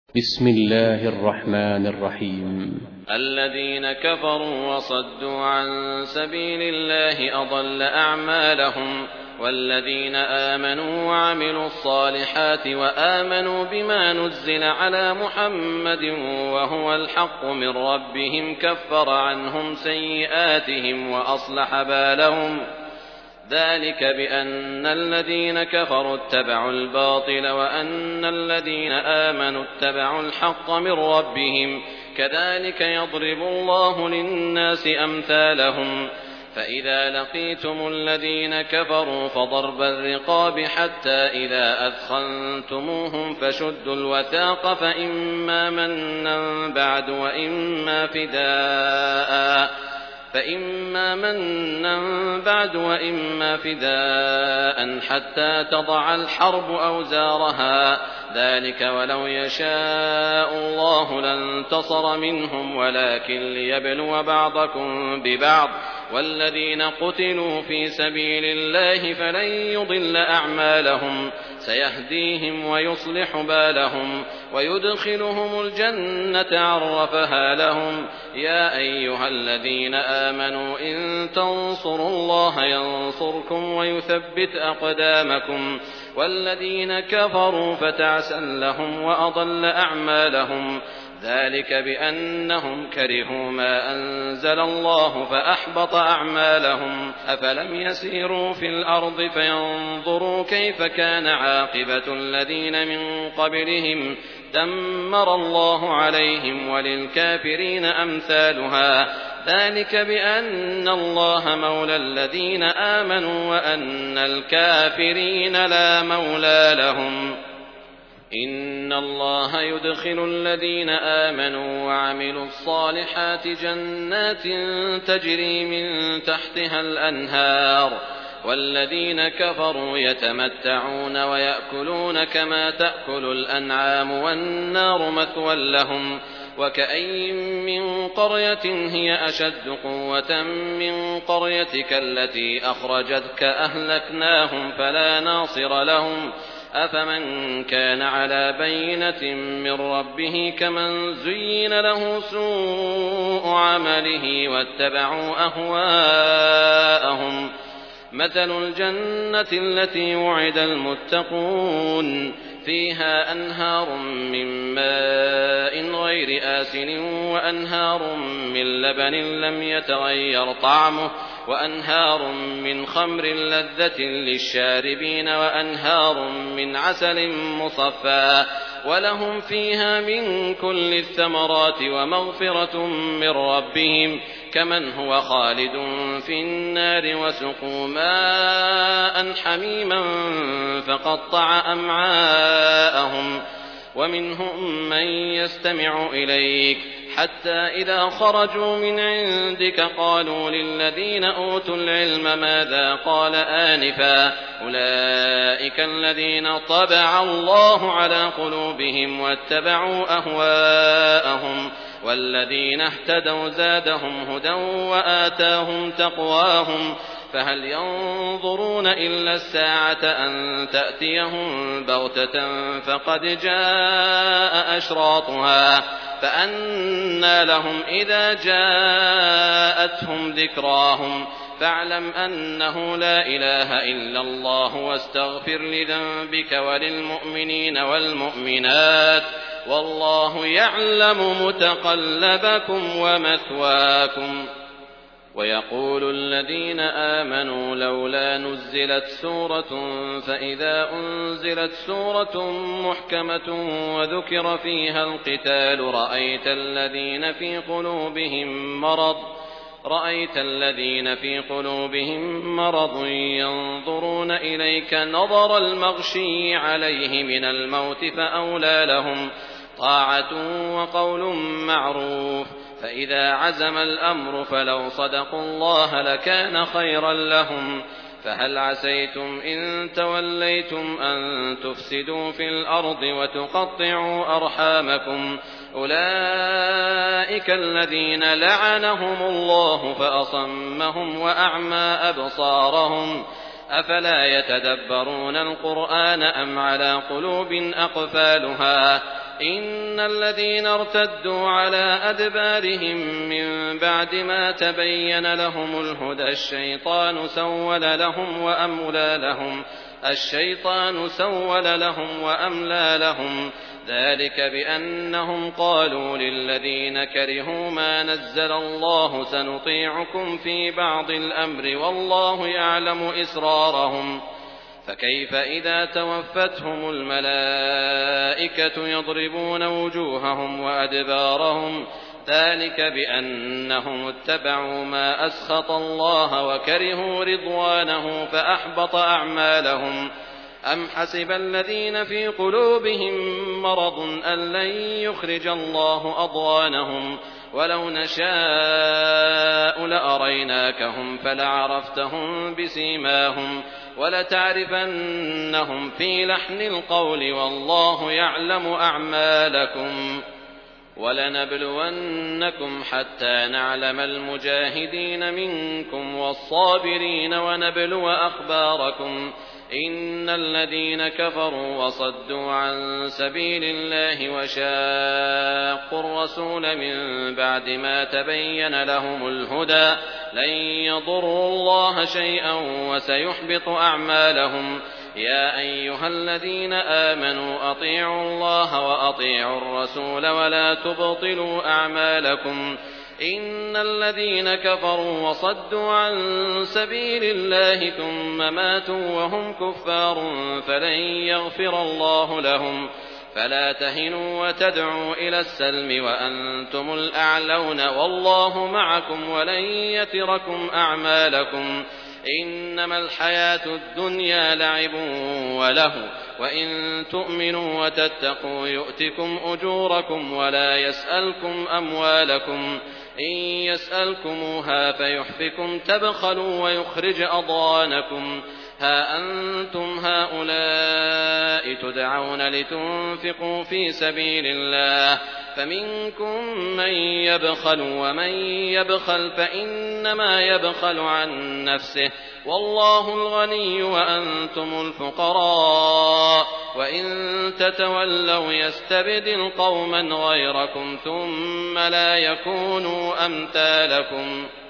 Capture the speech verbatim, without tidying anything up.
بسم الله الرحمن الرحيم. الذين كفروا وصدوا عن سبيل الله أضل أعمالهم، والذين آمنوا وعملوا الصالحات وآمنوا بما نزل على محمد وهو الحق من ربهم كفر عنهم سيئاتهم وأصلح بالهم، ذلك بأن الذين كفروا اتبعوا الباطل وأن الذين آمنوا اتبعوا الحق من ربهم، كذلك يضرب الله للناس أمثالهم. فإذا لقيتم الذين كفروا فضرب الرقاب حتى إذا أثخنتموهم فشدوا الوثاق فإما منا بعد وإما فداء فإما منا بعد وإما فداء حتى تضع الحرب أوزارها، ذلك ولو يشاء الله لانتصر منهم ولكن ليبلو بعضكم ببعض، والذين قتلوا في سبيل الله فلن يضل أعمالهم، سيهديهم ويصلح بالهم ويدخلهم الجنة عرفها لهم. يا أيها الذين آمنوا إن تنصروا الله ينصركم ويثبت أقدامكم، والذين كفروا فتعسا لهم وأضل أعمالهم، ذلك بأنهم كرهوا ما أنزل الله فأحبط أعمالهم. أفلم يسيروا في الأرض فينظروا كيف كان عاقبة الذين من قبلهم، دمر الله عليهم وللكافرين أمثالها، ذلك بأن الله مولى الذين آمنوا وأن الكافرين لا مولى لهم. إن الله يدخل الذين آمنوا وعملوا الصالحات جنات تجري من تحتها الأنهار، والذين كفروا يتمتعون ويأكلون كما تأكل الأنعام والنار مثوى لهم. وكأي من قرية هي أشد قوة من قريتك التي أخرجتك أهلكناهم فلا ناصر لهم. أفمن كان على بينة من ربه كمن زين له سوء عمله واتبعوا أهواءهم. مثل الجنة التي وعد المتقون فيها أنهار من ماء غير آسن وأنهار من لبن لم يتغير طعمه وأنهار من خمر لذة للشاربين وأنهار من عسل مصفى، ولهم فيها من كل الثمرات ومغفرة من ربهم، كمن هو خالد في النار وسقوا ماء حميما فقطع أمعاءهم. ومنهم من يستمع إليك حتى إذا خرجوا من عندك قالوا للذين أوتوا العلم ماذا قال آنفا، أولئك الذين طبع الله على قلوبهم واتبعوا أهواءهم، والذين اهتدوا زادهم هدى وآتاهم تقواهم. فهل ينظرون إلا الساعة أن تأتيهم بغتة فقد جاء أشراطها، فأنى لهم إذا جاءتهم ذكراهم. فاعلم أنه لا إله إلا الله واستغفر لذنبك وللمؤمنين والمؤمنات، والله يعلم متقلبكم ومثواكم. ويقول الذين آمنوا لولا نزلت سورة، فإذا أنزلت سورة محكمة وذكر فيها القتال رأيت الذين في قلوبهم مرض رأيت الذين في قلوبهم مرض ينظرون إليك نظر المغشي عليه من الموت، فأولى لهم طاعة وقول معروف. فإذا عزم الأمر فلو صدقوا الله لكان خيرا لهم. فهل عسيتم إن توليتم أن تفسدوا في الأرض وتقطعوا أرحامكم، أولئك الذين لعنهم الله فأصمهم وأعمى أبصارهم. أفلا يتدبرون القرآن أم على قلوب أقفالها؟ إن الذين ارتدوا على أدبارهم من بعد ما تبين لهم الهدى الشيطان سول لهم وأملى لهم الشيطان سول لهم وأملى لهم ذلك بأنهم قالوا للذين كرهوا ما نزل الله سنطيعكم في بعض الأمر والله يعلم إسرارهم فكيف إذا توفتهم الملائكة يضربون وجوههم وأدبارهم ذلك بأنهم اتبعوا ما أسخط الله وكرهوا رضوانه فأحبط أعمالهم أم حسب الذين في قلوبهم مرض أن لن يخرج الله أضغانهم ولو نشاء لأريناكهم فلعرفتهم بسيماهم ولتعرفنهم في لحن القول والله يعلم أعمالكم ولنبلونكم حتى نعلم المجاهدين منكم والصابرين ونبلو أخباركم إن الذين كفروا وصدوا عن سبيل الله وشاقوا الرسول من بعد ما تبين لهم الهدى لن يضروا الله شيئا وسيحبط أعمالهم يا أيها الذين آمنوا أطيعوا الله وأطيعوا الرسول ولا تبطلوا أعمالكم إن الذين كفروا وصدوا عن سبيل الله ثم ماتوا وهم كفار فلن يغفر الله لهم فلا تهنوا وتدعوا إلى السلم وأنتم الأعلون والله معكم ولن يتركم أعمالكم إنما الحياة الدنيا لعب وله وإن تؤمنوا وتتقوا يؤتكم أجوركم ولا يسألكم أموالكم إن يسألكموها فيحفكم تبخلوا ويخرج أضغانكم ها أنتم هؤلاء تدعون لتنفقوا في سبيل الله فمنكم من يبخل ومن يبخل فإنما يبخل عن نفسه والله الغني وأنتم الفقراء وإن تتولوا يستبدل قوما غيركم ثم لا يكونوا أمثالكم